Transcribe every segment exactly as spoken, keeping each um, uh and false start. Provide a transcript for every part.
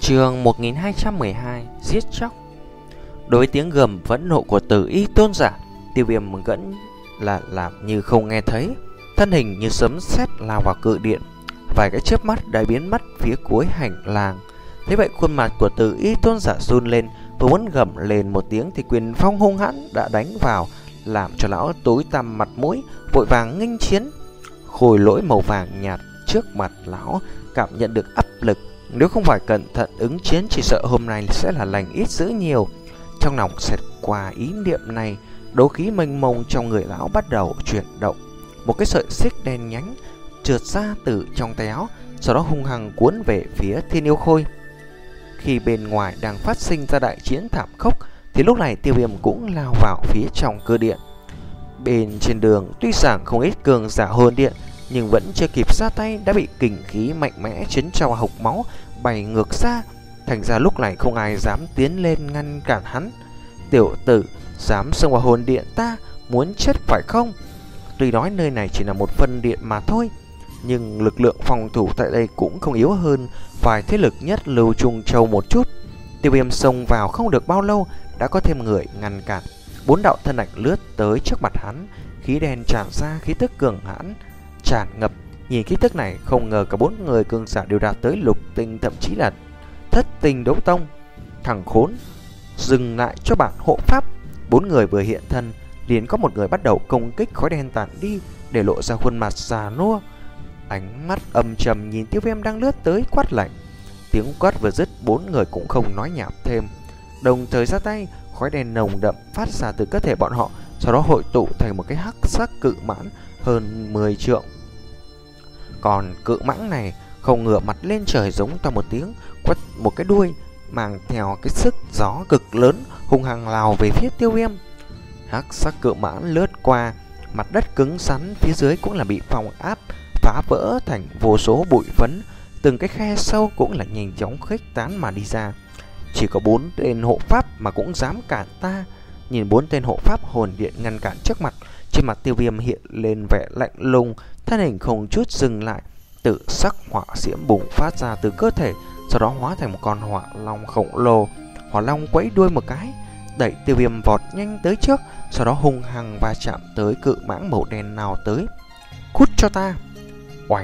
Chương một nghìn hai trăm mười hai Giết chóc. Đối với tiếng gầm phẫn nộ của Tử Y tôn giả, Tiêu Viêm vẫn là làm như không nghe thấy. Thân hình như sấm sét lao vào cự điện, vài cái chớp mắt đã biến mất phía cuối hành lang. Thế vậy khuôn mặt của Tử Y tôn giả run lên, vừa muốn gầm lên một tiếng thì quyền phong hung hãn đã đánh vào, làm cho lão tối tăm mặt mũi, vội vàng nghênh chiến. Khôi lỗi màu vàng nhạt trước mặt lão cảm nhận được áp lực, nếu không phải cẩn thận ứng chiến chỉ sợ hôm nay sẽ là lành ít dữ nhiều. Trong lòng xẹt qua ý niệm này, đấu khí mênh mông trong người lão bắt đầu chuyển động. Một cái sợi xích đen nhánh trượt ra từ trong tay áo, sau đó hung hăng cuốn về phía Thiên Yêu Khôi. Khi bên ngoài đang phát sinh ra đại chiến thảm khốc, thì lúc này Tiêu Viêm cũng lao vào phía trong cơ điện. Bên trên đường tuy rằng không ít cường giả hồn điện, nhưng vẫn chưa kịp ra tay đã bị kình khí mạnh mẽ chấn cho hộc máu bay ngược ra. Thành ra lúc này không ai dám tiến lên ngăn cản hắn. Tiểu tử dám xông vào hồn điện ta, muốn chết phải không? Tuy nói nơi này chỉ là một phân điện mà thôi, nhưng lực lượng phòng thủ tại đây cũng không yếu hơn vài thế lực nhất lưu Trung Châu một chút. Tiêu Viêm xông vào không được bao lâu đã có thêm người ngăn cản. Bốn đạo thân ảnh lướt tới trước mặt hắn, khí đen tràn ra, khí tức cường hãn tràn ngập. Nhìn khí tức này, không ngờ cả bốn người cường giả đều đạt tới lục tinh, thậm chí là thất tinh đấu tông. Thằng khốn, dừng lại cho bản hộ pháp. Bốn người vừa hiện thân, liền có một người bắt đầu công kích. Khói đen tản đi để lộ ra khuôn mặt già nua, ánh mắt âm trầm nhìn Tiêu Viêm đang lướt tới, quát lạnh. Tiếng quát vừa dứt, bốn người cũng không nói nhảm thêm, đồng thời ra tay. Khói đen nồng đậm phát ra từ cơ thể bọn họ, sau đó hội tụ thành một cái hắc sắc cự mãn hơn mười trượng. Còn cự mãng này không ngửa mặt lên trời, giống to một tiếng, quất một cái đuôi mang theo cái sức gió cực lớn, hung hăng lao về phía Tiêu Viêm. Hắc sắc cự mãn lướt qua, mặt đất cứng rắn phía dưới cũng là bị phong áp, phá vỡ thành vô số bụi phấn. Từng cái khe sâu cũng là nhanh chóng khuếch tán mà đi ra. Chỉ có bốn tên hộ pháp mà cũng dám cản ta. Nhìn bốn tên hộ pháp hồn điện ngăn cản trước mặt, trên mặt Tiêu Viêm hiện lên vẻ lạnh lùng, thân hình không chút dừng lại, tự sắc hỏa diễm bùng phát ra từ cơ thể, sau đó hóa thành một con hỏa long khổng lồ. Hỏa long quẫy đuôi một cái, đẩy Tiêu Viêm vọt nhanh tới trước, sau đó hung hăng va chạm tới cự mãng màu đen nào tới. Cút cho ta! Oành!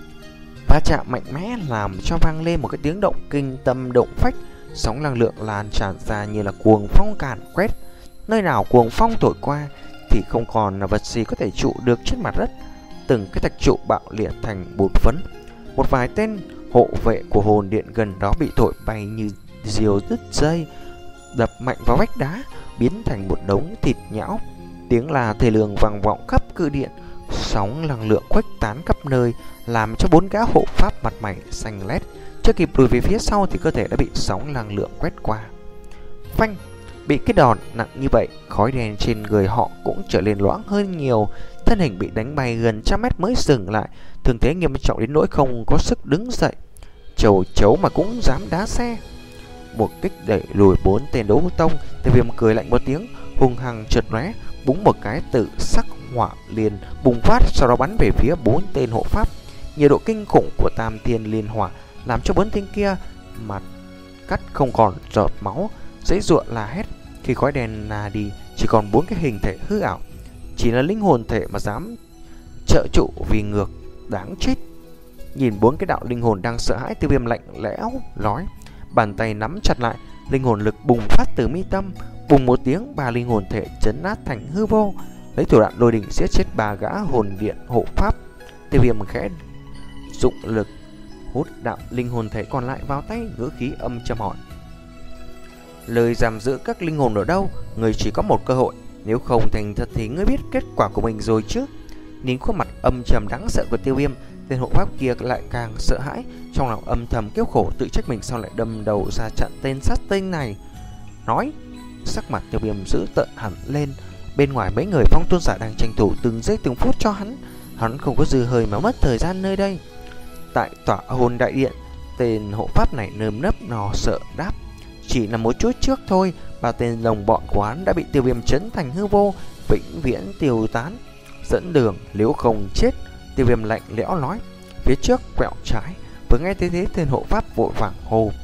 Va chạm mạnh mẽ làm cho vang lên một cái tiếng động kinh tâm động phách. Sóng năng lượng lan tràn ra như là cuồng phong càn quét. Nơi nào cuồng phong thổi qua thì không còn là vật gì có thể trụ được trên mặt đất. Từng cái thạch trụ bạo liệt thành bột phấn. Một vài tên hộ vệ của hồn điện gần đó bị thổi bay như diều đứt dây, đập mạnh vào vách đá, biến thành một đống thịt nhão. Tiếng là thề lường vang vọng khắp cự điện. Sóng năng lượng khuếch tán khắp nơi, làm cho bốn gã hộ pháp mặt mày xanh lét. Chưa kịp lùi về phía sau thì cơ thể đã bị sóng năng lượng quét qua. Phanh! Bị cái đòn nặng như vậy, khói đen trên người họ cũng trở nên loãng hơn nhiều. Thân hình bị đánh bay gần trăm mét mới dừng lại, thương thế nghiêm trọng đến nỗi không có sức đứng dậy. Chầu chấu mà cũng dám đá xe. Một kích đẩy lùi bốn tên đấu tông. Tiêu Viêm cười lạnh một tiếng, hung hăng chợt lóe, búng một cái tự sắc hỏa liền bùng phát, sau đó bắn về phía bốn tên hộ pháp. Nhiệt độ kinh khủng của Tam Thiên Liên Hỏa làm cho bốn tên kia mặt cắt không còn giọt máu, dãy ruộng là hét. Khi khói đen là đi, chỉ còn bốn cái hình thể hư ảo. Chỉ là linh hồn thể mà dám trợ trụ vì ngược, đáng chết. Nhìn bốn cái đạo linh hồn đang sợ hãi, Tiêu Viêm lạnh lẽo nói, bàn tay nắm chặt lại, linh hồn lực bùng phát từ mi tâm. Bùng một tiếng, ba linh hồn thể chấn nát thành hư vô, lấy thủ đoạn lôi đình giết chết ba gã hồn điện hộ pháp. Tiêu Viêm khẽ dụng lực hút đạo linh hồn thể còn lại vào tay, ngữ khí âm trầm hỏi, lời giam giữ các linh hồn ở đâu? Người chỉ có một cơ hội, nếu không thành thật thì ngươi biết kết quả của mình rồi chứ. Nhìn khuôn mặt âm trầm đáng sợ của Tiêu Viêm, tên hộ pháp kia lại càng sợ hãi, trong lòng âm thầm kêu khổ, tự trách mình sao lại đâm đầu ra chặn tên sát tinh này. Nói, sắc mặt Tiêu Viêm dữ tợn hẳn lên. Bên ngoài mấy người phong tôn giả đang tranh thủ từng giây từng phút cho hắn, hắn không có dư hơi mà mất thời gian nơi đây. Tại tỏa hồn đại điện, tên hộ pháp này nơm nớp nó sợ đáp, chỉ là một chút trước thôi, ba tên đồng bọn của hắn đã bị Tiêu Viêm chấn thành hư vô, vĩnh viễn tiêu tán. Dẫn đường nếu không chết. Tiêu Viêm lạnh lẽo nói, phía trước quẹo trái. Vừa nghe thấy thế, tên hộ pháp vội vàng hô,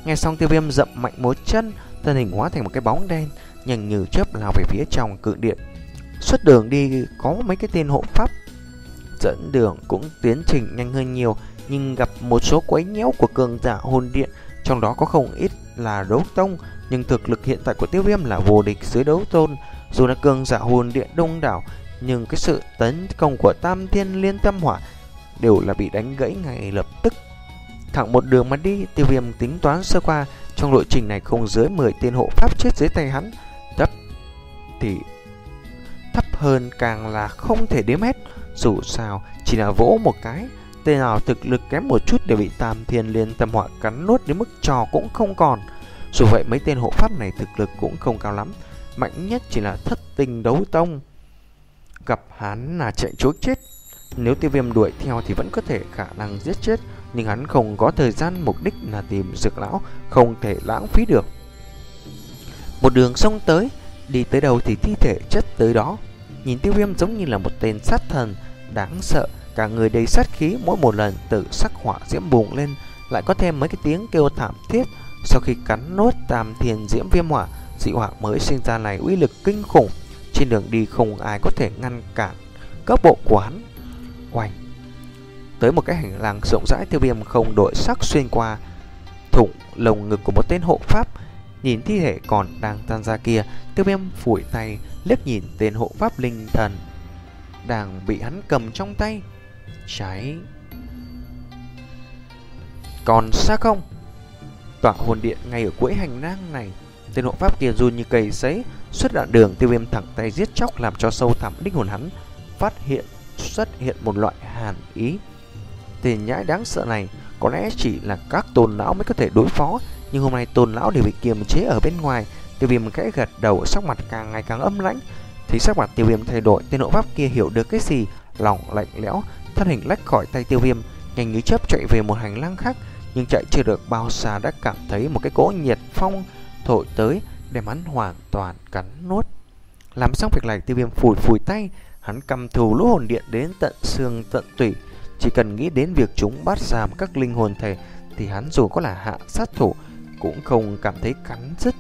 Nghe xong Tiêu Viêm dậm mạnh một chân, thân hình hóa thành một cái bóng đen, nhanh như chớp lao về phía trong cự điện. Suốt đường đi có mấy cái tên hộ pháp dẫn đường cũng tiến trình nhanh hơn nhiều, nhưng gặp một số quấy nhiễu của cường giả hồn điện, trong đó có không ít là đấu tông, nhưng thực lực hiện tại của Tiêu Viêm là vô địch dưới đấu tôn. Dù là cường giả hồn điện đông đảo, nhưng cái sự tấn công của Tam Thiên Liên Tâm Hỏa đều là bị đánh gãy ngay lập tức. Thẳng một đường mà đi, Tiêu Viêm tính toán sơ qua, trong lộ trình này không dưới mười tên hộ pháp chết dưới tay hắn. Thấp thì thấp hơn càng là không thể đếm hết. Dù sao chỉ là vỗ một cái, tên nào thực lực kém một chút đều bị Tam Thiên Liên Tâm Hỏa cắn nuốt đến mức trò cũng không còn. Dù vậy mấy tên hộ pháp này thực lực cũng không cao lắm, mạnh nhất chỉ là thất tinh đấu tông. Gặp hắn là chạy trốn chết. Nếu Tiêu Viêm đuổi theo thì vẫn có thể khả năng giết chết, nhưng hắn không có thời gian, mục đích là tìm Dược Lão, không thể lãng phí được. Một đường sông tới, đi tới đâu thì thi thể chất tới đó. Nhìn Tiêu Viêm giống như là một tên sát thần đáng sợ, cả người đầy sát khí. Mỗi một lần tự sắc hỏa diễm bùng lên, lại có thêm mấy cái tiếng kêu thảm thiết. Sau khi cắn nốt Tam Thiên Diễm Viêm Hỏa, dị hỏa mới sinh ra này uy lực kinh khủng. Trên đường đi không ai có thể ngăn cản cấp bộ của hắn. Oanh! Tới một cái hành lang rộng rãi, Tiêu Viêm không đổi sắc xuyên qua thủng lồng ngực của một tên hộ pháp. Nhìn thi thể còn đang tan ra kia, Tiêu Viêm phủi tay liếc nhìn tên hộ pháp linh thần đang bị hắn cầm trong tay. Cháy! Còn xa không? Tọa hồn điện ngay ở cuối hành lang này. Tên hộ pháp kia run như cây sấy. Suốt đoạn đường Tiêu Viêm thẳng tay giết chóc, làm cho sâu thẳm linh hồn hắn phát hiện xuất hiện một loại hàn ý. Tên nhãi đáng sợ này có lẽ chỉ là các tôn lão mới có thể đối phó, nhưng hôm nay tôn lão đều bị kiềm chế ở bên ngoài. Tiêu Viêm khẽ gật đầu, sắc mặt càng ngày càng âm lãnh. Thì sắc mặt Tiêu Viêm thay đổi, tên hộ pháp kia hiểu được cái gì, lòng lạnh lẽo, thân hình lách khỏi tay Tiêu Viêm, nhanh như chớp chạy về một hành lang khác. Nhưng chạy chưa được bao xa đã cảm thấy một cái cỗ nhiệt phong thổi tới, đem hắn hoàn toàn cắn nuốt. Làm xong việc này, Tiêu Viêm phủi phủi tay, hắn căm thù lũ hồn điện đến tận xương tận tủy. Chỉ cần nghĩ đến việc chúng bắt giam các linh hồn thể thì hắn dù có là hạ sát thủ cũng không cảm thấy cắn rứt.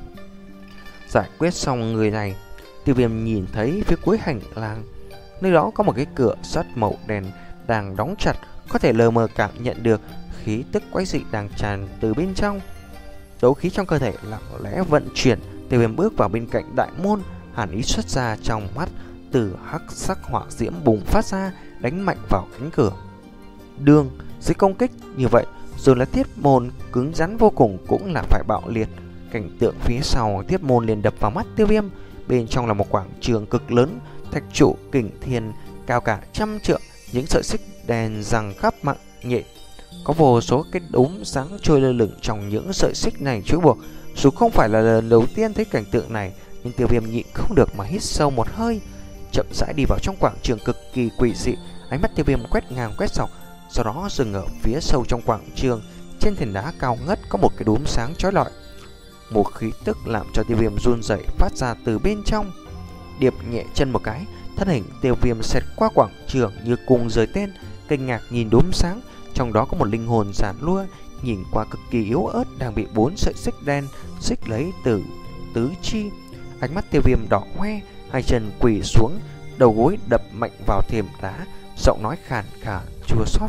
Giải quyết xong người này, Tiêu Viêm nhìn thấy phía cuối hành lang, nơi đó có một cái cửa sắt màu đen đang đóng chặt, có thể lờ mờ cảm nhận được khí tức quái dị đang tràn từ bên trong. Đấu khí trong cơ thể lặng lẽ vận chuyển. Tiêu Viêm bước vào bên cạnh đại môn, hàn ý xuất ra trong mắt, từ hắc sắc hỏa diễm bùng phát ra, đánh mạnh vào cánh cửa. Đường dưới công kích như vậy, rồi là thiết môn cứng rắn vô cùng cũng là phải bạo liệt. Cảnh tượng phía sau thiết môn liền đập vào mắt Tiêu Viêm. Bên trong là một quảng trường cực lớn, thạch trụ kình thiên cao cả trăm trượng, những sợi xích đèn giằng khắp mạng nhện, có vô số cái đốm sáng trôi lơ lửng trong những sợi xích này trói buộc. Dù không phải là lần đầu tiên thấy cảnh tượng này, nhưng Tiêu Viêm nhịn không được mà hít sâu một hơi, chậm rãi đi vào trong quảng trường cực kỳ quỷ dị. Ánh mắt Tiêu Viêm quét ngang quét dọc, sau đó dừng ở phía sâu trong quảng trường. Trên thềm đá cao ngất có một cái đốm sáng chói lọi, một khí tức làm cho Tiêu Viêm run rẩy phát ra từ bên trong. Điệp nhẹ chân một cái, thân hình Tiêu Viêm xẹt qua quảng trường như cùng rời tên, kinh ngạc nhìn đốm sáng. Trong đó có một linh hồn giản lua, nhìn qua cực kỳ yếu ớt, đang bị bốn sợi xích đen xích lấy từ tứ chi. Ánh mắt Tiêu Viêm đỏ hoe, hai chân quỳ xuống, đầu gối đập mạnh vào thềm đá, giọng nói khàn khàn chua xót: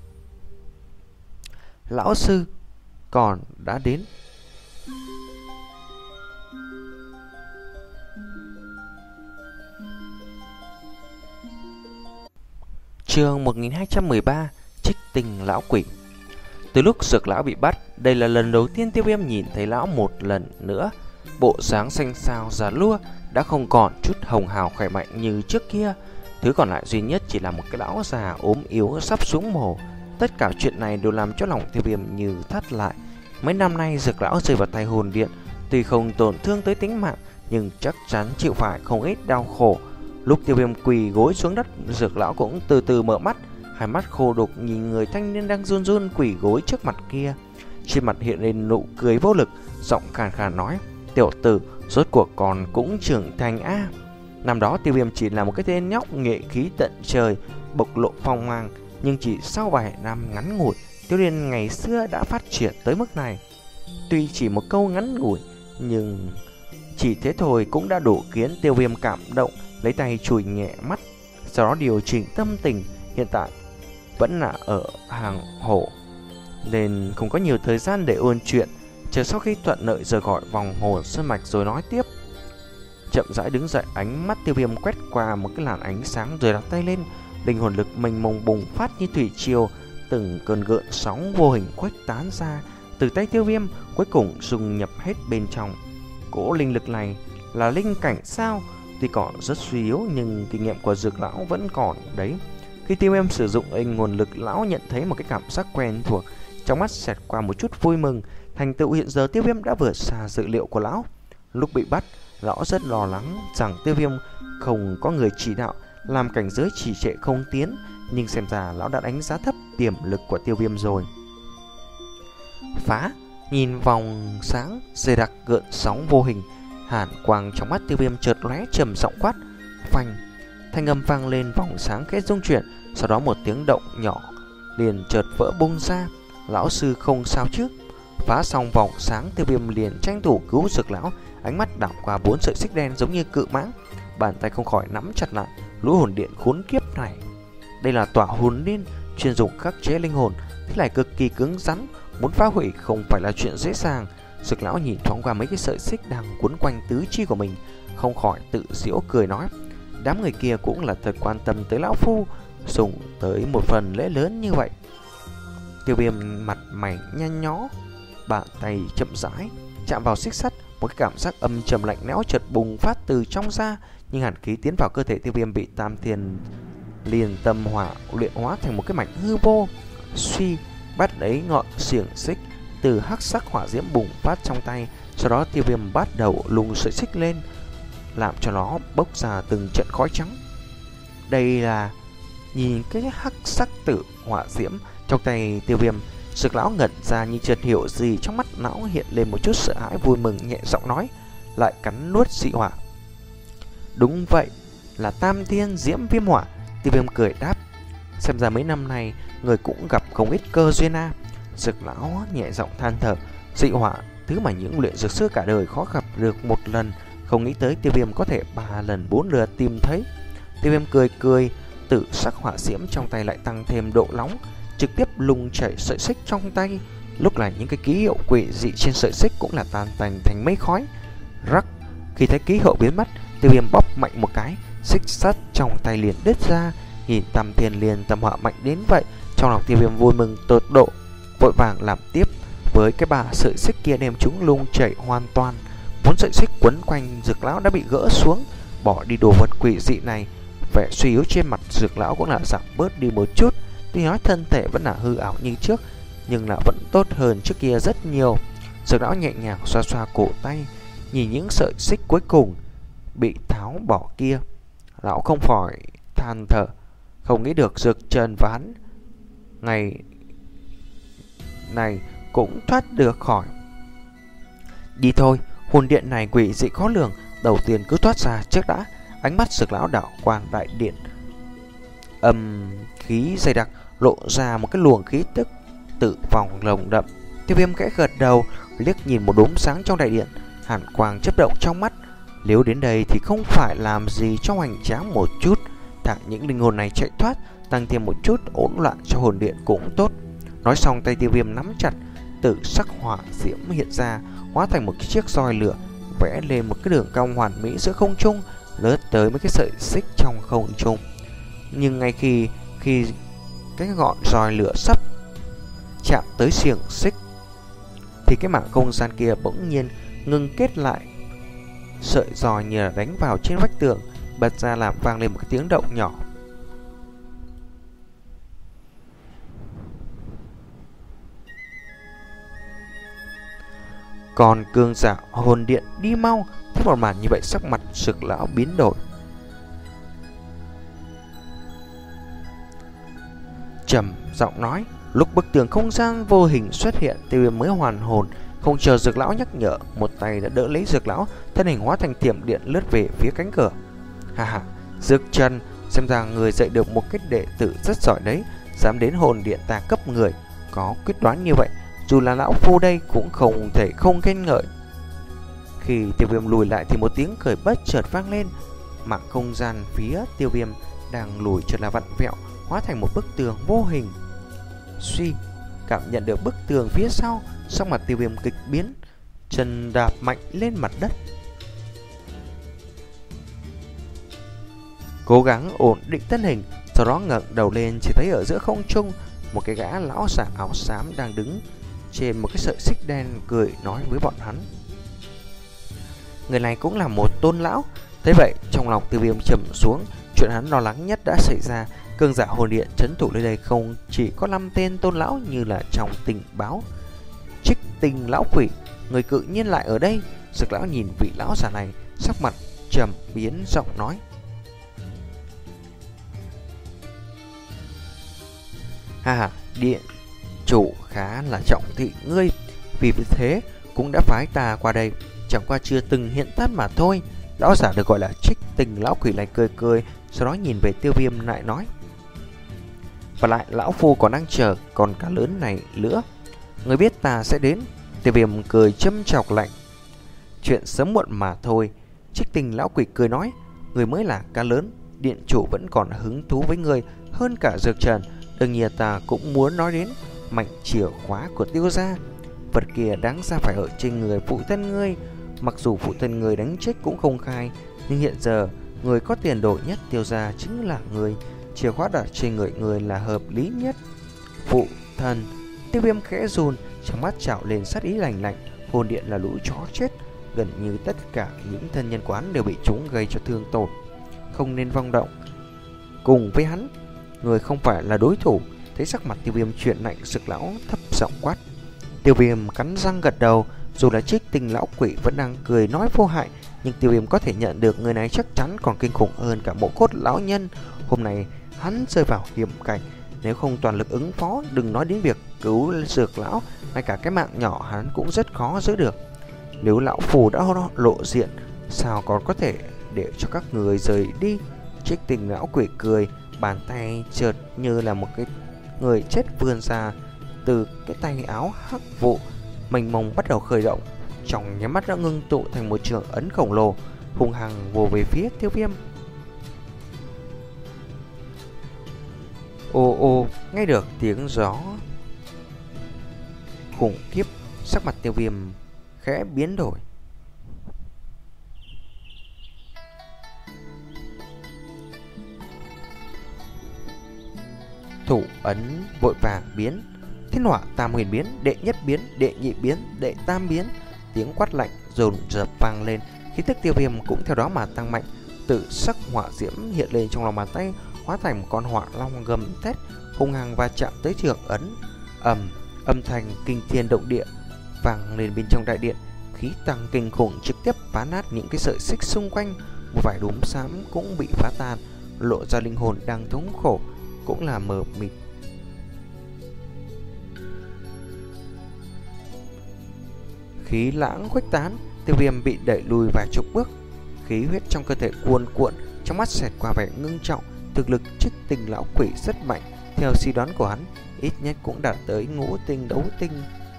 "Lão sư, còn đã đến." Chương một nghìn hai trăm mười ba: Trích tinh lão quỷ. Từ lúc Dược Lão bị bắt, đây là lần đầu tiên Tiêu Viêm nhìn thấy lão một lần nữa. Bộ dáng xanh xao già lua đã không còn chút hồng hào khỏe mạnh như trước kia. Thứ còn lại duy nhất chỉ là một cái lão già ốm yếu sắp xuống mồ. Tất cả chuyện này đều làm cho lòng Tiêu Viêm như thắt lại. Mấy năm nay Dược Lão rơi vào tay hồn điện, tuy không tổn thương tới tính mạng, nhưng chắc chắn chịu phải không ít đau khổ. Lúc Tiêu Viêm quỳ gối xuống đất, Dược Lão cũng từ từ mở mắt, hai mắt khô đục nhìn người thanh niên đang run run quỳ gối trước mặt kia. Trên mặt hiện lên nụ cười vô lực, giọng khàn khàn nói: "Tiểu tử, rốt cuộc còn cũng trưởng thành a." Năm đó Tiêu Viêm chỉ là một cái tên nhóc nghệ khí tận trời, bộc lộ phong mang, nhưng chỉ sau vài năm ngắn ngủi, Tiêu Liên ngày xưa đã phát triển tới mức này. tuy chỉ một câu ngắn ngủi, nhưng chỉ thế thôi cũng đã đủ khiến Tiêu Viêm cảm động, lấy tay chùi nhẹ mắt, sau đó điều chỉnh tâm tình. Hiện tại vẫn là ở hàng hổ nên không có nhiều thời gian để ôn chuyện, chờ sau khi thuận lợi rời khỏi vòng hồ sơn mạch rồi nói tiếp. Chậm rãi đứng dậy, ánh mắt Tiêu Viêm quét qua một cái làn ánh sáng rồi đặt tay lên, linh hồn lực mênh mông bùng phát như thủy triều, từng cơn gợn sóng vô hình khuếch tán ra từ tay Tiêu Viêm, cuối cùng dung nhập hết bên trong. Cỗ linh lực này là linh cảnh sao? Tuy còn rất suy yếu nhưng kinh nghiệm của Dược lão vẫn còn đấy. Khi Tiêu Viêm sử dụng linh hồn lực, lão nhận thấy một cái cảm giác quen thuộc, trong mắt xẹt qua một chút vui mừng. Thành tựu hiện giờ Tiêu Viêm đã vượt xa dự liệu của lão. Lúc bị bắt, lão rất lo lắng rằng Tiêu Viêm không có người chỉ đạo, làm cảnh giới trì trệ không tiến, nhưng xem ra lão đã đánh giá thấp tiềm lực của Tiêu Viêm rồi. Phá, nhìn vòng sáng dày đặc gợn sóng vô hình, hàn quang trong mắt Tiêu Viêm chợt lóe, trầm giọng quát: phanh! Thanh âm vang lên, vòng sáng khẽ rung chuyển, sau đó một tiếng động nhỏ liền chợt vỡ bung ra. Lão sư không sao chứ? Phá xong vòng sáng, Tiêu Viêm liền tranh thủ cứu Dược lão, ánh mắt đảo qua bốn sợi xích đen giống như cự mãng, bàn tay không khỏi nắm chặt lại. Lũ hồn điện khốn kiếp này, đây là tỏa hồn liên chuyên dụng khắc chế linh hồn, thế này cực kỳ cứng rắn, muốn phá hủy không phải là chuyện dễ dàng. Dược lão nhìn thoáng qua mấy cái sợi xích đang quấn quanh tứ chi của mình, không khỏi tự giễu cười nói: đám người kia cũng là thật quan tâm tới lão phu, dùng tới một phần lễ lớn như vậy. Tiêu Viêm mặt mày nhăn nhó, bàn tay chậm rãi chạm vào xích sắt, một cái cảm giác âm trầm lạnh lẽo chợt bùng phát từ trong ra, nhưng hàn khí tiến vào cơ thể Tiêu Viêm bị Tam Thiên liền tâm hỏa luyện hóa thành một cái mảnh hư vô. Suy, bắt lấy ngọn xiềng xích từ hắc sắc hỏa diễm bùng phát trong tay, sau đó Tiêu Viêm bắt đầu lùng sợi xích lên, làm cho nó bốc ra từng trận khói trắng. Đây là nhìn cái hắc sắc tử hỏa diễm trong tay Tiêu Viêm, Dược lão ngẩn ra như chợt hiểu gì, trong mắt lão hiện lên một chút sợ hãi vui mừng, nhẹ giọng nói: lại cắn nuốt dị hỏa. Đúng vậy, là Tam Thiên Diễm Viêm Hỏa. Tiêu Viêm cười đáp: xem ra mấy năm nay người cũng gặp không ít cơ duyên a. Dược lão nhẹ giọng than thở: dị hỏa, thứ mà những luyện dược sư cả đời khó gặp được một lần, không nghĩ tới Tiêu Viêm có thể ba lần bốn lượt tìm thấy. Tiêu Viêm cười cười, tử sắc hỏa diễm trong tay lại tăng thêm độ nóng, trực tiếp lùng chảy sợi xích trong tay. Lúc này những cái ký hiệu quỷ dị trên sợi xích cũng là tan tành thành mây khói. Rắc, khi thấy ký hiệu biến mất, Tiêu Viêm bóp mạnh một cái, xích sắt trong tay liền đứt ra. Nhìn Tam Thiên liền tâm hỏa mạnh đến vậy, trong lòng Tiêu Viêm vui mừng tột độ, vội vàng làm tiếp với cái ba sợi xích kia, đem chúng lung chảy hoàn toàn. Bốn sợi xích quấn quanh Dược lão đã bị gỡ xuống, bỏ đi đồ vật quỷ dị này. Vẻ suy yếu trên mặt Dược lão cũng là giảm bớt đi một chút. Tuy nói thân thể vẫn là hư ảo như trước, nhưng là vẫn tốt hơn trước kia rất nhiều. Dược lão nhẹ nhàng xoa xoa cổ tay, nhìn những sợi xích cuối cùng bị tháo bỏ kia, lão không khỏi than thở, không nghĩ được Dược Trần và hắn ngày này cũng thoát được khỏi. Đi thôi, hồn điện này quỷ dị khó lường, đầu tiên cứ thoát ra trước đã. Ánh mắt Dược lão đảo qua đại điện, âm khí dày đặc lộ ra một cái luồng khí tức tự vòng lồng đậm. Tiêu Viêm kẽ gật đầu, liếc nhìn một đốm sáng trong đại điện, hàn quang chớp động trong mắt. Nếu đến đây thì không phải làm gì cho hoành tráng một chút, thả những linh hồn này chạy thoát, tăng thêm một chút hỗn loạn cho hồn điện cũng tốt. Nói xong, tay Tiêu Viêm nắm chặt, tử sắc hỏa diễm hiện ra, hóa thành một chiếc roi lửa, vẽ lên một cái đường cong hoàn mỹ giữa không trung, lướt tới mấy cái sợi xích trong không trung. Nhưng ngay khi khi cái ngọn roi lửa sắp chạm tới xiềng xích thì cái mảng không gian kia bỗng nhiên ngừng kết lại. Sợi roi như là đánh vào trên vách tường, bật ra làm vang lên một cái tiếng động nhỏ. Còn cường giả hồn điện đi mau. Thấy một màn như vậy, sắc mặt Dược lão biến đổi, trầm giọng nói: lúc bức tường không gian vô hình xuất hiện, Tiêu Viêm mới hoàn hồn, không chờ Dược lão nhắc nhở, một tay đã đỡ lấy Dược lão, thân hình hóa thành thiểm điện lướt về phía cánh cửa. Ha ha, Dược Trần, xem ra người dạy được một cái đệ tử rất giỏi đấy, dám đến hồn điện ta cấp người, có quyết đoán như vậy, dù là lão phu đây cũng không thể không khen ngợi. Khi Tiêu Viêm lùi lại thì một tiếng cười bất chợt vang lên. Mạng không gian phía Tiêu Viêm đang lùi chợt là vặn vẹo, hóa thành một bức tường vô hình. Suy, cảm nhận được bức tường phía sau, sắc mặt Tiêu Viêm kịch biến, chân đạp mạnh lên mặt đất, cố gắng ổn định thân hình. Sau đó ngẩng đầu lên, chỉ thấy ở giữa không trung một cái gã lão giả áo xám đang đứng trên một cái sợi xích đen, cười nói với bọn hắn. Người này cũng là một tôn lão. Thế vậy trong lòng Tiêu Viêm trầm xuống, chuyện hắn lo lắng nhất đã xảy ra. Cường giả hồn điện trấn thủ nơi đây không chỉ có năm tên tôn lão như là trong tình báo. Trích Tinh lão quỷ, người cự nhiên lại ở đây. Dực lão nhìn vị lão giả này, sắc mặt trầm biến, giọng nói: Ha ha, điện chủ khá là trọng thị ngươi, vì thế cũng đã phái ta qua đây, chẳng qua chưa từng hiện thân mà thôi. Lão giả được gọi là Trích Tinh lão quỷ lại cười cười, sau đó nhìn về Tiêu Viêm lại nói: Và lại lão phu còn đang chờ con cá lớn này nữa, người biết ta sẽ đến. Tiêu Viêm cười châm chọc lạnh: Chuyện sớm muộn mà thôi. Trích Tinh lão quỷ cười nói: Người mới là cá lớn, điện chủ vẫn còn hứng thú với người hơn cả Dược Trần. Đương nhiên ta cũng muốn nói đến mạnh chìa khóa của Tiêu gia. Vật kia đáng ra phải ở trên người phụ thân ngươi. Mặc dù phụ thân người đánh chết cũng không khai, nhưng hiện giờ người có tiền đồ nhất Tiêu gia chính là người. Chìa khóa đặt trên người người là hợp lý nhất. Phụ thân. Tiêu Viêm khẽ run, trong mắt trào lên sát ý lạnh lạnh. Hồn điện là lũ chó chết, gần như tất cả những thân nhân của hắn đều bị chúng gây cho thương tổn, không nên vong động cùng với hắn. Người không phải là đối thủ. Thấy sắc mặt Tiêu Viêm chuyển lạnh, Dực lão thấp giọng quát. Tiêu Viêm cắn răng gật đầu. Dù là Trích Tinh lão quỷ vẫn đang cười nói vô hại, nhưng Tiêu Viêm có thể nhận được người này chắc chắn còn kinh khủng hơn cả Mộ Cốt lão nhân. Hôm nay hắn rơi vào hiểm cảnh, nếu không toàn lực ứng phó, đừng nói đến việc cứu Dược lão, ngay cả cái mạng nhỏ hắn cũng rất khó giữ được. Nếu lão phù đã lộ diện, sao còn có thể để cho các người rời đi? Trích Tinh lão quỷ cười, bàn tay chợt như là một cái người chết vươn ra từ cái tay áo hắc vụ mênh mông bắt đầu khởi động, trong nháy mắt đã ngưng tụ thành một trường ấn khổng lồ, hung hăng vồ về phía Tiêu Viêm. Ô ô, nghe được tiếng gió khủng khiếp, sắc mặt Tiêu Viêm khẽ biến đổi. Thủ ấn vội vàng biến, thiên hỏa tam huyền biến, đệ nhất biến, đệ nhị biến, đệ tam biến. Tiếng quát lạnh dồn dập vang lên, khí tức Tiêu Viêm cũng theo đó mà tăng mạnh. Tự sắc hỏa diễm hiện lên trong lòng bàn tay, hóa thành một con hỏa long gầm thét, hung hăng va chạm tới trường ấn. Ầm, âm thanh kinh thiên động địa vang lên bên trong đại điện, khí tăng kinh khủng trực tiếp phá nát những cái sợi xích xung quanh. Một vài đốm xám cũng bị phá tan, lộ ra linh hồn đang thống khổ cũng là mờ mịt. Khí lãng khuếch tán, Tiêu Viêm bị đẩy lùi vài chục bước, khí huyết trong cơ thể cuồn cuộn, trong mắt xẹt qua vẻ ngưng trọng. Thực lực Trích Tinh lão quỷ rất mạnh, theo suy đoán của hắn, ít nhất cũng đạt tới ngũ tinh đấu tinh.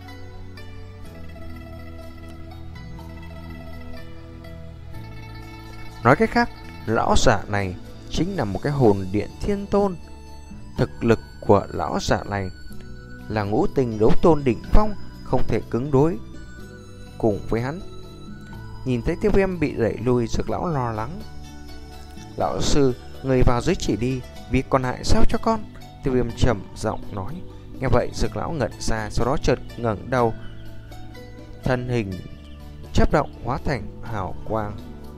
Nói cách khác, lão giả này chính là một cái hồn điện thiên tôn. Thực lực của lão giả này là ngũ tinh đấu tôn đỉnh phong, không thể cứng đối cùng với hắn. Nhìn thấy Tiêu Viêm bị đẩy lùi, Dược lão lo lắng. Lão sư, người vào dưới chỉ đi, việc còn lại sao cho con? Tiêu Viêm trầm giọng nói. Nghe vậy Dược lão ngẩn ra, sau đó chợt ngẩng đầu, thân hình chớp động hóa thành hào quang,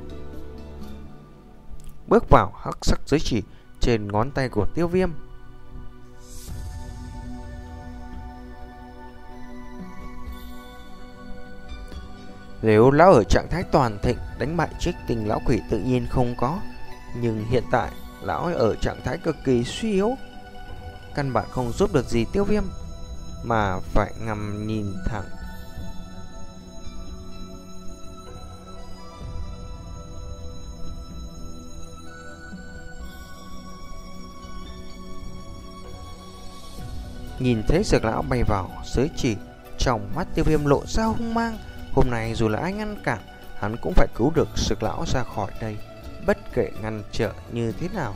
bước vào hắc sắc giới chỉ trên ngón tay của Tiêu Viêm. Nếu lão ở trạng thái toàn thịnh, đánh bại Trích Tinh lão quỷ tự nhiên không có, nhưng hiện tại lão ở trạng thái cực kỳ suy yếu, căn bản không giúp được gì Tiêu Viêm, mà phải ngắm nhìn thẳng. Nhìn thấy Dược lão bay vào giới chỉ, Trong mắt Tiêu Viêm lộ ra hung mang. Hôm nay dù là ai ngăn cản, hắn cũng phải cứu được Sực lão ra khỏi đây, bất kể ngăn trở như thế nào.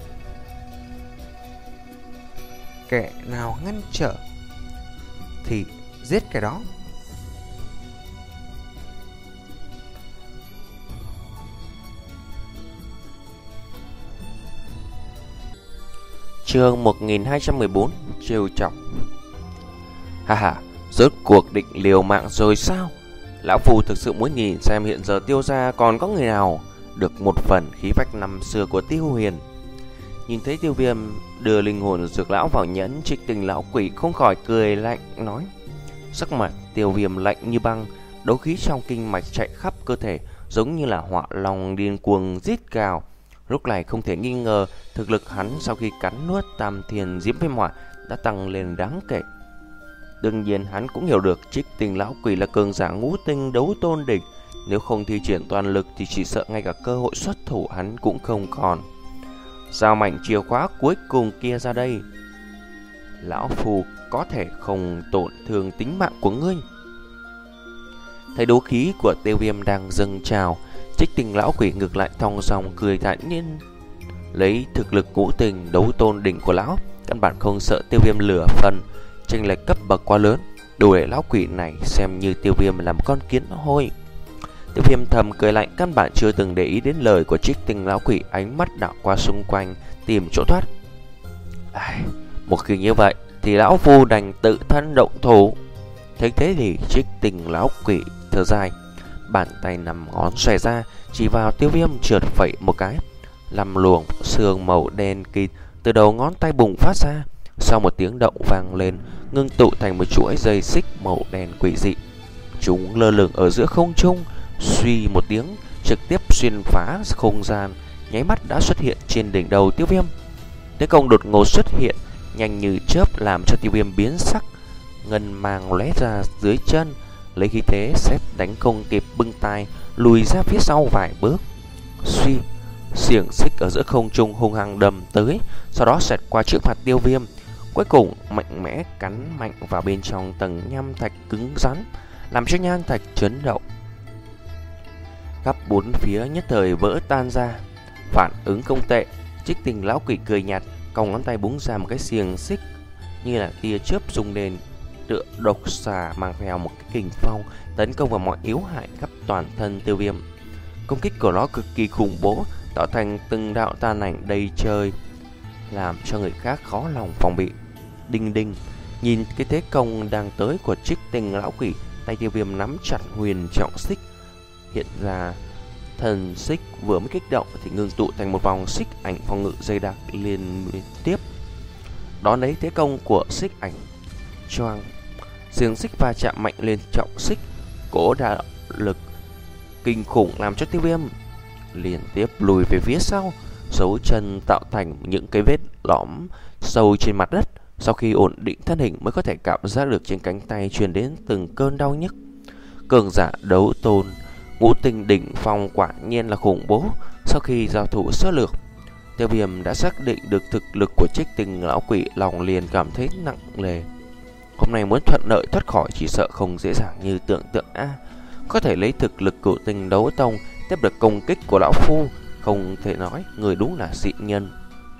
Kẻ nào ngăn trở thì giết kẻ đó. Chương một nghìn hai trăm mười bốn, trêu chọc. Ha ha, rốt cuộc định liều mạng rồi sao? Lão Phu thực sự muốn nhìn xem hiện giờ Tiêu gia còn có người nào được một phần khí phách năm xưa của Tiêu Huyền. Nhìn thấy Tiêu Viêm đưa linh hồn Dược lão vào nhẫn, Trích Tinh lão quỷ không khỏi cười lạnh nói. Sắc mặt Tiêu Viêm lạnh như băng, đấu khí trong kinh mạch chạy khắp cơ thể, giống như là họa long điên cuồng rít gào. Lúc này không thể nghi ngờ, thực lực hắn sau khi cắn nuốt Tam Thiên Diễm Viêm Hỏa đã tăng lên đáng kể. Đương nhiên hắn cũng hiểu được Trích Tinh lão quỷ là cường giả ngũ tinh đấu tôn đỉnh, nếu không thi triển toàn lực thì chỉ sợ ngay cả cơ hội xuất thủ hắn cũng không còn. Giao mảnh chìa khóa cuối cùng kia ra đây. Lão Phu có thể không tổn thương tính mạng của ngươi. Thấy đấu khí của Tiêu Viêm đang dâng trào, Trích Tinh lão quỷ ngược lại thong dong cười thản nhiên. Lấy thực lực ngũ tinh đấu tôn đỉnh của lão, căn bản không sợ Tiêu Viêm lửa phần. Chênh lệch cấp bậc quá lớn, đủ để lão quỷ này xem như Tiêu Viêm là một con kiến hôi. Tiêu Viêm thầm cười lạnh, căn bản chưa từng để ý đến lời của Trích Tinh lão quỷ, ánh mắt đảo qua xung quanh tìm chỗ thoát. À, một khi như vậy thì lão Phu đành tự thân động thủ. Thế thế thì Trích Tinh lão quỷ thở dài, bàn tay nằm ngón xòe ra chỉ vào Tiêu Viêm, trượt phẩy một cái, làm luồng sương màu đen kịt từ đầu ngón tay bùng phát ra. Sau một tiếng động vang lên, ngưng tụ thành một chuỗi dây xích màu đen quỷ dị. Chúng lơ lửng ở giữa không trung, suy một tiếng trực tiếp xuyên phá không gian, nháy mắt đã xuất hiện trên đỉnh đầu Tiêu Viêm. Thế công đột ngột xuất hiện, nhanh như chớp làm cho Tiêu Viêm biến sắc, ngân mang lóe ra dưới chân, lấy khí thế xét đánh không kịp bưng tay, lùi ra phía sau vài bước. Suy, xiềng xích ở giữa không trung hung hăng đâm tới, sau đó xẹt qua trước mặt Tiêu Viêm, cuối cùng mạnh mẽ cắn mạnh vào bên trong tầng nham thạch cứng rắn, làm cho nham thạch chấn động. Khắp bốn phía nhất thời vỡ tan ra. Phản ứng không tệ. Trích Tinh lão quỷ cười nhạt, cong ngón tay búng ra một cái xiềng xích như là tia chớp rung lên, tựa độc xà mang theo một cái kình phong tấn công vào mọi yếu hại khắp toàn thân Tiêu Viêm. Công kích của nó cực kỳ khủng bố, tạo thành từng đạo tàn ảnh đầy trời, làm cho người khác khó lòng phòng bị. Đinh đinh, nhìn cái thế công đang tới của Trích Tinh lão quỷ, tay Tiêu Viêm nắm chặt huyền trọng xích, hiện ra thần xích vừa mới kích động thì ngưng tụ thành một vòng xích ảnh phòng ngự dày đặc liên tiếp. Đón lấy thế công của xích ảnh, choang, xiềng xích va chạm mạnh lên trọng xích, cỗ đả lực kinh khủng làm cho Tiêu Viêm liên tiếp lùi về phía sau, dấu chân tạo thành những cái vết lõm sâu trên mặt đất. Sau khi ổn định thân hình mới có thể cảm giác được trên cánh tay truyền đến từng cơn đau nhức. Cường giả đấu tôn ngũ tinh đỉnh phong quả nhiên là khủng bố. Sau khi giao thủ sơ lược, Tiêu Viêm đã xác định được thực lực của Trích Tinh lão quỷ, lòng liền cảm thấy nặng nề. Hôm nay muốn thuận lợi thoát khỏi chỉ sợ không dễ dàng như tưởng tượng a. À, có thể lấy thực lực cửu tinh đấu tông tiếp được công kích của lão Phu, không thể nói người đúng là dị nhân.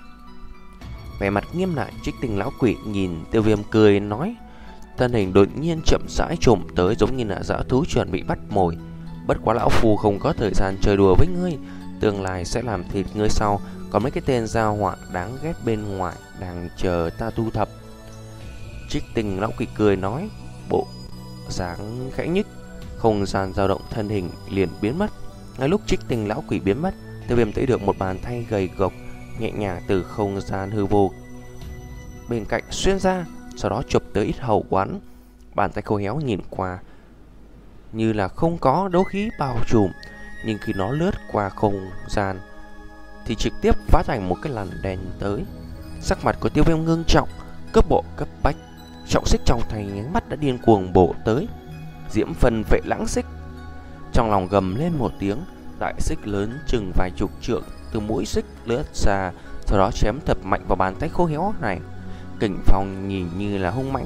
Vẻ mặt nghiêm lại, Trích Tinh lão quỷ nhìn Tiêu Viêm cười nói, thân hình đột nhiên chậm rãi trồm tới giống như là dã thú chuẩn bị bắt mồi. Bất quá lão Phu không có thời gian chơi đùa với ngươi, tương lai sẽ làm thịt ngươi sau. Còn mấy cái tên giao họa đáng ghét bên ngoài đang chờ ta thu thập. Trích Tinh lão quỷ cười nói, bộ dáng khẽ nhích, không gian dao động, thân hình liền biến mất. Ngay lúc Trích Tinh lão quỷ biến mất, Tiêu Viêm thấy được một bàn tay gầy gộc nhẹ nhàng từ không gian hư vô bên cạnh xuyên ra, sau đó chụp tới ít hầu quán. Bàn tay khô héo nhìn qua như là không có đấu khí bao trùm, nhưng khi nó lướt qua không gian thì trực tiếp phá thành một cái làn đèn tới. Sắc mặt của Tiêu Viêm ngưng trọng, cấp bộ cấp bách, trọng xích trong tay nhánh mắt đã điên cuồng bổ tới. Diễm phân vệ lãng xích. Trong lòng gầm lên một tiếng, đại xích lớn chừng vài chục trượng từ mũi xích lướt ra, sau đó chém thật mạnh vào bàn tay khô héo này. Kình phong nhìn như là hung mãnh,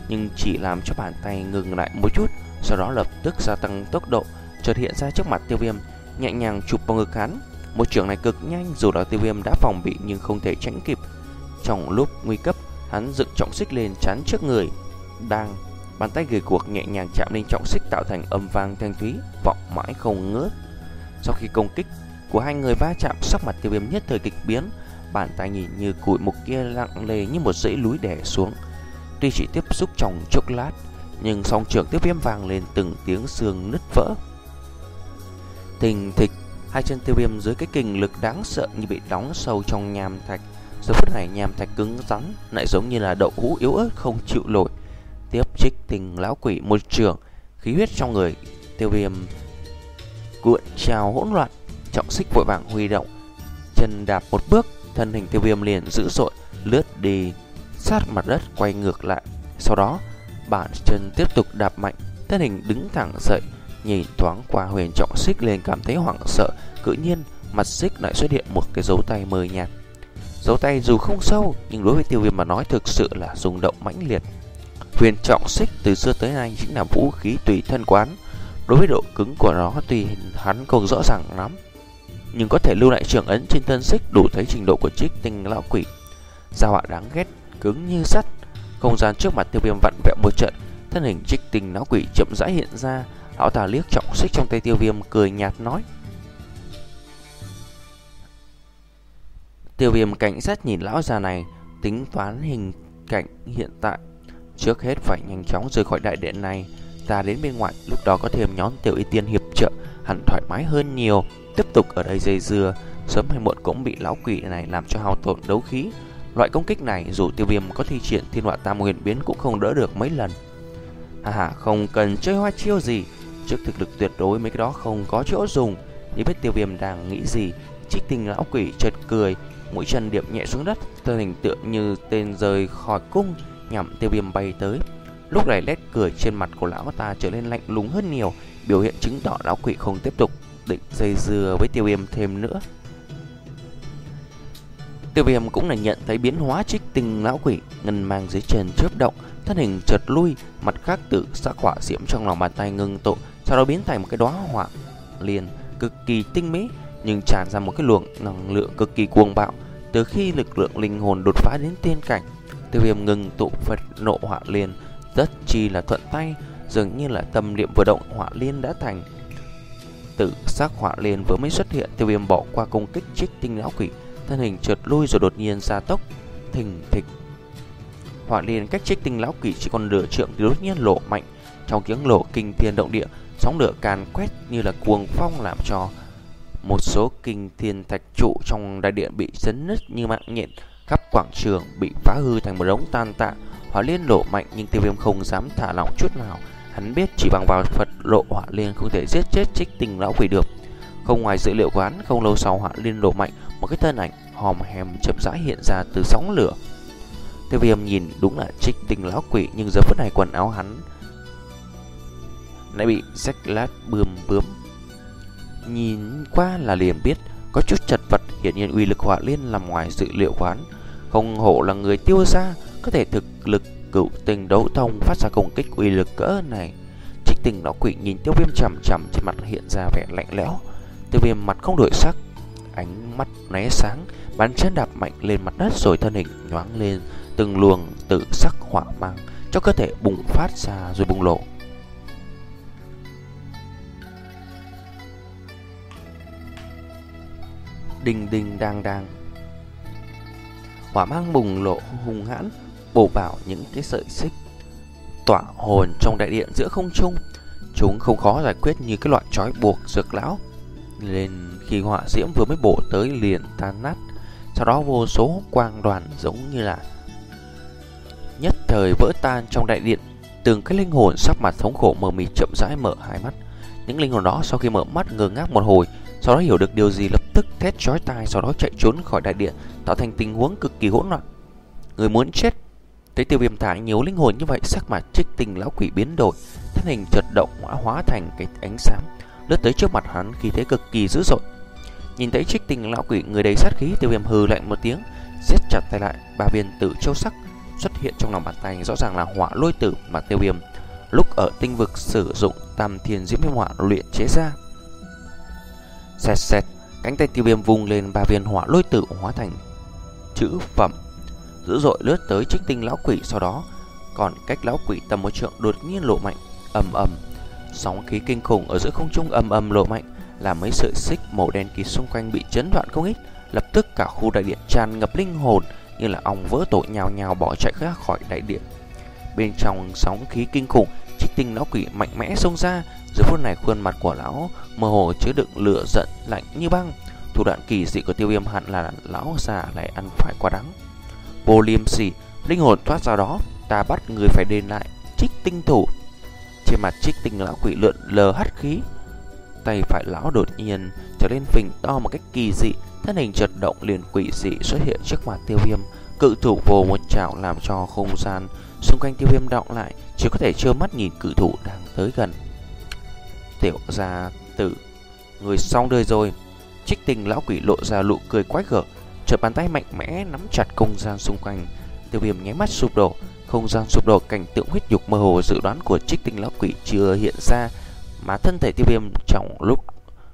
nhưng chỉ làm cho bàn tay ngừng lại một chút, sau đó lập tức gia tăng tốc độ, chợt hiện ra trước mặt Tiêu Viêm, nhẹ nhàng chụp vào ngực hắn. Một chưởng này cực nhanh, dù là Tiêu Viêm đã phòng bị nhưng không thể tránh kịp. Trong lúc nguy cấp, hắn dựng trọng xích lên chắn trước người. Đang, bàn tay gầy guộc nhẹ nhàng chạm lên trọng xích tạo thành âm vang thanh thúy, vọng mãi không ngớt. Sau khi công kích của hai người va chạm, sắc mặt Tiêu Viêm nhất thời kịch biến, bàn tay nhìn như cụi mục kia lặng lề như một dãy núi đè xuống. Tuy chỉ tiếp xúc trong chốc lát, nhưng song trưởng Tiêu Viêm vang lên từng tiếng xương nứt vỡ. Thình thịch, hai chân Tiêu Viêm dưới cái kình lực đáng sợ như bị đóng sâu trong nham thạch. Giờ phút này nham thạch cứng rắn, lại giống như là đậu hũ yếu ớt không chịu nổi. Tiếp Trích Tinh lão quỷ một trường, khí huyết trong người Tiêu Viêm cuộn trào hỗn loạn, trọng xích vội vàng huy động, chân đạp một bước, thân hình Tiêu Viêm liền dữ dội lướt đi sát mặt đất, quay ngược lại. Sau đó bàn chân tiếp tục đạp mạnh, thân hình đứng thẳng dậy, nhìn thoáng qua huyền trọng xích liền cảm thấy hoảng sợ. Tự nhiên mặt xích lại xuất hiện một cái dấu tay mờ nhạt. Dấu tay dù không sâu, nhưng đối với Tiêu Viêm mà nói thực sự là rung động mãnh liệt. Huyền trọng xích từ xưa tới nay chính là vũ khí tùy thân quán. Đối với độ cứng của nó tuy hắn không rõ ràng lắm, nhưng có thể lưu lại trưởng ấn trên thân xích, đủ thấy trình độ của Trích Tinh lão quỷ. Gia họa đáng ghét, cứng như sắt. Không gian trước mặt Tiêu Viêm vặn vẹo một trận, thân hình Trích Tinh lão quỷ chậm rãi hiện ra. Lão ta liếc trọng xích trong tay Tiêu Viêm, cười nhạt nói. Tiêu Viêm cảnh giác nhìn lão già này, tính toán hình cảnh hiện tại. Trước hết phải nhanh chóng rời khỏi đại điện này, ta đến bên ngoài, lúc đó có thêm nhóm Tiểu Y Tiên hiệp trợ, hẳn thoải mái hơn nhiều. Tiếp tục ở đây dây dưa, sớm hay muộn cũng bị lão quỷ này làm cho hao tổn đấu khí. Loại công kích này dù Tiêu Viêm có thi triển Thiên Họa Tam Nguyên Biến cũng không đỡ được mấy lần. Hà hà, không cần chơi hoa chiêu gì, trước thực lực tuyệt đối mấy cái đó không có chỗ dùng. Để biết Tiêu Viêm đang nghĩ gì, Trích Tinh lão quỷ chợt cười, mũi chân điệp nhẹ xuống đất, thân hình tựa như tên rời khỏi cung nhằm Tiêu Viêm bay tới. Lúc này nét cười trên mặt của lão ta trở nên lạnh lùng hơn nhiều, biểu hiện chứng tỏ lão quỷ không tiếp tục định dây dưa với Tiêu Viêm thêm nữa. Tiêu Viêm cũng là nhận thấy biến hóa Trích Tinh lão quỷ, ngân mang dưới chân chớp động, thân hình chợt lui, mặt khác tự sắc hỏa diễm trong lòng bàn tay ngưng tụ, sau đó biến thành một cái đóa hỏa liền cực kỳ tinh mỹ, nhưng tràn ra một cái luồng năng lượng cực kỳ cuồng bạo. Từ khi lực lượng linh hồn đột phá đến tiên cảnh, Tiêu Viêm ngừng tụ Phật nộ hỏa liên rất chi là thuận tay, dường như là tâm niệm vừa động hỏa liên đã thành. Tự sắc hỏa liên vừa mới xuất hiện, Tiêu Viêm bỏ qua công kích Trích Tinh lão quỷ, thân hình chợt lui rồi đột nhiên gia tốc, thình thịch. Hỏa liên cách Trích Tinh lão quỷ chỉ còn nửa trượng thì đột nhiên lộ mạnh, trong tiếng nổ kinh thiên động địa, sóng lửa càn quét như là cuồng phong, làm cho một số kinh thiên thạch trụ trong đại điện bị chấn nứt như mạng nhện, khắp quảng trường bị phá hư thành một đống tan tạ. Hỏa liên nổ mạnh nhưng Tiêu Viêm không dám thả lỏng chút nào. Hắn biết chỉ bằng vào Phật lộ hỏa liên không thể giết chết Trích Tinh lão quỷ được. Không ngoài dự liệu của hắn, không lâu sau hỏa liên nổ mạnh, một cái thân ảnh hòm hèm chậm rãi hiện ra từ sóng lửa. Tiêu Viêm nhìn đúng là Trích Tinh lão quỷ, nhưng giờ phút này quần áo hắn lại bị rách lát bươm bướm, nhìn qua là liền biết có chút chật vật. Hiển nhiên uy lực hỏa liên nằm ngoài dự liệu của hắn. Không hổ là người Tiêu gia, có thể thực lực cửu tinh đấu thông, phát ra công kích uy lực cỡ này. Trích Tinh lão quỷ nhìn Tiêu Viêm chằm chằm, trên mặt hiện ra vẻ lạnh lẽo. Tiêu Viêm mặt không đổi sắc, ánh mắt lóe sáng, bàn chân đạp mạnh lên mặt đất, rồi thân hình nhoáng lên, từng luồng tự sắc hỏa mang cho cơ thể bùng phát ra rồi bùng lộ. Đinh đinh đang đang, hỏa mang bùng lộ hung hãn, bổ vào những cái sợi xích tỏa hồn trong đại điện giữa không trung. Chúng không khó giải quyết như cái loại trói buộc dược lão, nên khi hỏa diễm vừa mới bổ tới liền tan nát. Sau đó vô số quang đoàn giống như là nhất thời vỡ tan trong đại điện. Từng cái linh hồn sắc mặt thống khổ mờ mịt chậm rãi mở hai mắt. Những linh hồn đó sau khi mở mắt ngơ ngác một hồi, sau đó hiểu được điều gì lập tức thét chói tai, sau đó chạy trốn khỏi đại điện, tạo thành tình huống cực kỳ hỗn loạn. Người muốn chết. Thấy Tiêu Viêm thả nhiều linh hồn như vậy, sắc mặt Trích Tinh lão quỷ biến đổi, thân hình chợt động hóa hóa thành cái ánh sáng lướt tới trước mặt hắn, khí thế cực kỳ dữ dội. Nhìn thấy Trích Tinh lão quỷ người đầy sát khí, Tiêu Viêm hừ lạnh một tiếng, siết chặt tay lại, ba viên tử châu sắc xuất hiện trong lòng bàn tay rõ ràng là hỏa lôi tử mà Tiêu Viêm lúc ở tinh vực sử dụng Tam Thiên Diễm Viêm Hỏa luyện chế ra. Xẹt xẹt, cánh tay Tiêu Viêm vung lên, ba viên hỏa lôi tử hóa thành chữ phẩm dữ dội lướt tới Trích Tinh lão quỷ. Sau đó còn cách lão quỷ tầm một trượng đột nhiên lộ mạnh, ầm ầm, sóng khí kinh khủng ở giữa không trung ầm ầm lộ mạnh, làm mấy sợi xích màu đen kịt xung quanh bị chấn đoạn không ít. Lập tức cả khu đại điện tràn ngập linh hồn như là ong vỡ tổ, nhào nhào bỏ chạy ra khỏi đại điện. Bên trong sóng khí kinh khủng, Trích Tinh lão quỷ mạnh mẽ xông ra. Giờ phút này khuôn mặt của lão mơ hồ chứa đựng lửa giận lạnh như băng. Thủ đoạn kỳ dị của Tiêu Viêm hẳn là lão già lại ăn phải quá đắng. Vô liêm sỉ, linh hồn thoát ra đó, ta bắt người phải đền lại Trích Tinh thủ. Trên mặt Trích Tinh lão quỷ lượn lờ hắt khí, tay phải lão đột nhiên trở lên phình to một cách kỳ dị, thân hình chợt động liền quỷ dị xuất hiện trước mặt Tiêu Viêm, cự thủ vồ một chảo làm cho không gian xung quanh Tiêu Viêm đọng lại, chỉ có thể trơ mắt nhìn cự thủ đang tới gần. Tiểu gia tử, người xong đời rồi. Trích Tinh lão quỷ lộ ra nụ cười quái gở, chợt bàn tay mạnh mẽ nắm chặt không gian xung quanh. Tiêu Viêm nháy mắt sụp đổ, không gian sụp đổ, cảnh tượng huyết nhục mơ hồ dự đoán của Trích Tinh lão quỷ chưa hiện ra, mà thân thể Tiêu Viêm trong lúc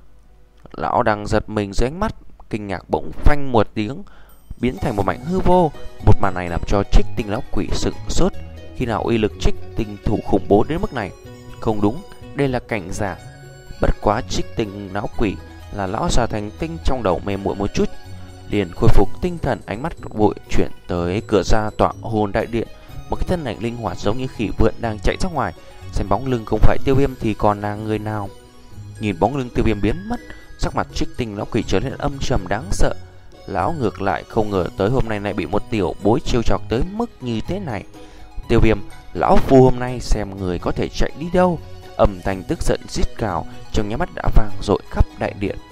lão đang giật mình dưới ánh mắt kinh ngạc bỗng phanh một tiếng biến thành một mảnh hư vô. Một màn này làm cho Trích Tinh lão quỷ sững sốt. Khi nào uy lực Trích Tinh thủ khủng bố đến mức này? Không đúng, đây là cảnh giả. Bất quá Trích Tinh lão quỷ là lão già thành tinh, trong đầu mê muội một chút, liền khôi phục tinh thần, ánh mắt vội chuyển tới cửa ra tọa hồn đại điện. Một cái thân ảnh linh hoạt giống như khỉ vượn đang chạy ra ngoài. Xem bóng lưng không phải Tiêu Viêm thì còn là người nào? Nhìn bóng lưng Tiêu Viêm biến mất, sắc mặt Trích Tinh lão quỷ trở nên âm trầm đáng sợ. Lão ngược lại không ngờ tới hôm nay lại bị một tiểu bối trêu chọc tới mức như thế này. Tiêu Viêm, lão phu hôm nay xem người có thể chạy đi đâu. Âm thanh tức giận rít gào trong nháy mắt đã vang dội khắp đại điện.